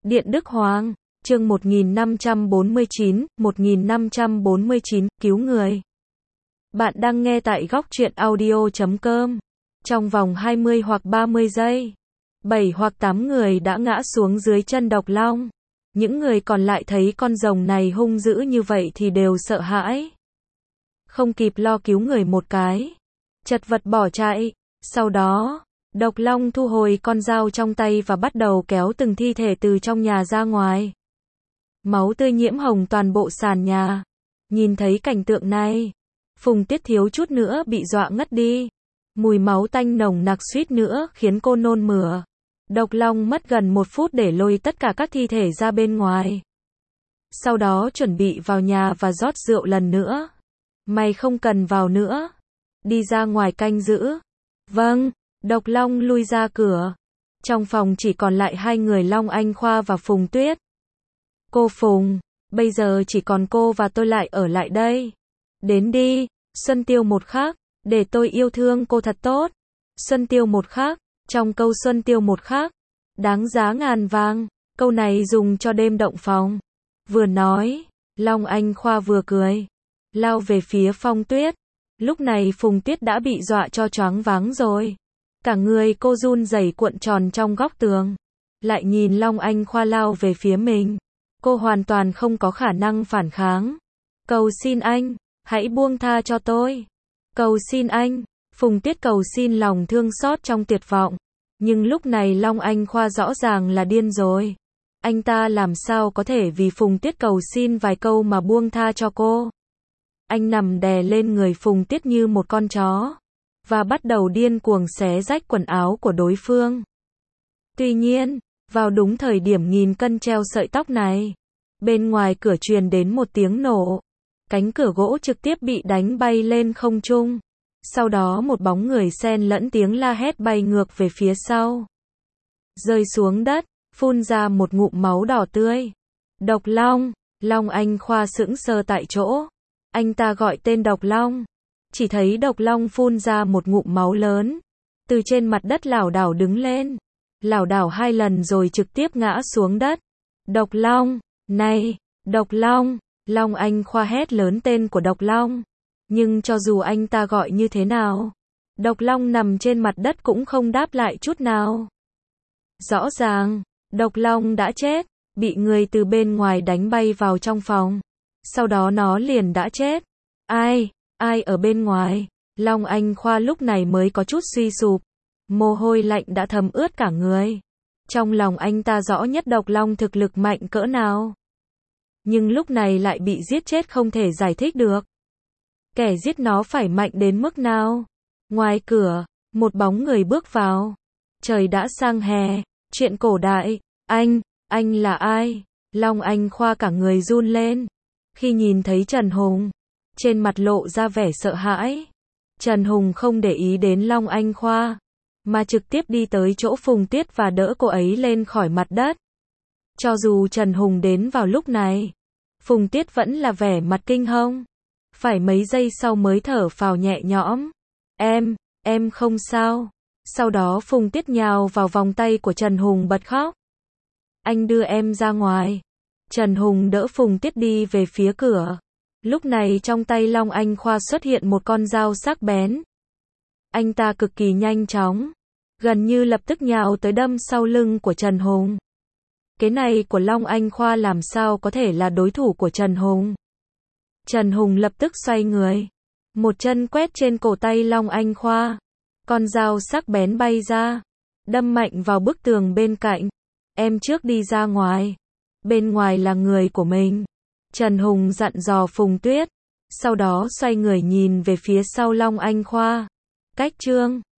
Điện Đức Hoàng, chương 1549, cứu người. Bạn đang nghe tại góc truyện audio.com. Trong vòng 20 hoặc 30 giây, 7 hoặc 8 người đã ngã xuống dưới chân độc long. Những người còn lại thấy con rồng này hung dữ như vậy thì đều sợ hãi. Không kịp lo cứu người một cái, chật vật bỏ chạy. Sau đó, độc long thu hồi con dao trong tay và bắt đầu kéo từng thi thể từ trong nhà ra ngoài. Máu tươi nhiễm hồng toàn bộ sàn nhà. Nhìn thấy cảnh tượng này, Phùng Tiết thiếu chút nữa bị dọa ngất đi. Mùi máu tanh nồng nặc suýt nữa khiến cô nôn mửa. Độc long mất gần 1 phút để lôi tất cả các thi thể ra bên ngoài. Sau đó chuẩn bị vào nhà và rót rượu lần nữa. Mày không cần vào nữa. Đi ra ngoài canh giữ. Vâng, độc long lui ra cửa. Trong phòng chỉ còn lại 2 người Long Anh Khoa và Phùng Tuyết. Cô Phùng, bây giờ chỉ còn cô và tôi lại ở lại đây. Đến đi, Xuân Tiêu một khắc, để tôi yêu thương cô thật tốt. Xuân Tiêu một khắc, trong câu Xuân Tiêu một khắc, đáng giá ngàn vàng, câu này dùng cho đêm động phòng. Vừa nói, Long Anh Khoa vừa cười, lao về phía Phong Tuyết. Lúc này Phùng Tuyết đã bị dọa cho choáng váng rồi. Cả người cô run rẩy cuộn tròn trong góc tường. Lại nhìn Long Anh Khoa lao về phía mình. Cô hoàn toàn không có khả năng phản kháng. Cầu xin anh, hãy buông tha cho tôi. Cầu xin anh. Phùng Tuyết cầu xin lòng thương xót trong tuyệt vọng. Nhưng lúc này Long Anh Khoa rõ ràng là điên rồi. Anh ta làm sao có thể vì Phùng Tuyết cầu xin vài câu mà buông tha cho cô. Anh nằm đè lên người Phùng Tuyết như một con chó. Và bắt đầu điên cuồng xé rách quần áo của đối phương. Tuy nhiên, vào đúng thời điểm nghìn cân treo sợi tóc này, bên ngoài cửa truyền đến một tiếng nổ. Cánh cửa gỗ trực tiếp bị đánh bay lên không trung. Sau đó một bóng người xen lẫn tiếng la hét bay ngược về phía sau. Rơi xuống đất, phun ra một ngụm máu đỏ tươi. Độc long, Long Anh Khoa sững sờ tại chỗ. Anh ta gọi tên Độc Long. Chỉ thấy Độc Long phun ra một ngụm máu lớn. Từ trên mặt đất lảo đảo đứng lên. Lảo đảo 2 lần rồi trực tiếp ngã xuống đất. Độc Long, này, Độc Long, Long Anh Khoa hét lớn tên của Độc Long. Nhưng cho dù anh ta gọi như thế nào, Độc Long nằm trên mặt đất cũng không đáp lại chút nào. Rõ ràng, Độc Long đã chết, bị người từ bên ngoài đánh bay vào trong phòng. Sau đó nó liền đã chết. Ai ở bên ngoài? Long Anh Khoa lúc này mới có chút suy sụp. Mồ hôi lạnh đã thấm ướt cả người. Trong lòng anh ta rõ nhất Độc Long thực lực mạnh cỡ nào. Nhưng lúc này lại bị giết chết không thể giải thích được. Kẻ giết nó phải mạnh đến mức nào? Ngoài cửa, một bóng người bước vào. Trời đã sang hè, chuyện cổ đại. Anh là ai? Long Anh Khoa cả người run lên. Khi nhìn thấy Trần Hùng, trên mặt lộ ra vẻ sợ hãi. Trần Hùng không để ý đến Long Anh Khoa, mà trực tiếp đi tới chỗ Phùng Tuyết và đỡ cô ấy lên khỏi mặt đất. Cho dù Trần Hùng đến vào lúc này, Phùng Tuyết vẫn là vẻ mặt kinh hông. Phải mấy giây sau mới thở phào nhẹ nhõm. Em không sao. Sau đó Phùng Tuyết nhào vào vòng tay của Trần Hùng bật khóc. Anh đưa em ra ngoài. Trần Hùng đỡ Phùng Tuyết đi về phía cửa. Lúc này trong tay Long Anh Khoa xuất hiện một con dao sắc bén. Anh ta cực kỳ nhanh chóng, gần như lập tức nhào tới đâm sau lưng của Trần Hùng. Cái này của Long Anh Khoa làm sao có thể là đối thủ của Trần Hùng. Trần Hùng lập tức xoay người, một chân quét trên cổ tay Long Anh Khoa. Con dao sắc bén bay ra, đâm mạnh vào bức tường bên cạnh. Em trước đi ra ngoài. Bên ngoài là người của mình. Trần Hùng dặn dò Phùng Tuyết. Sau đó xoay người nhìn về phía sau Long Anh Khoa. Cách chương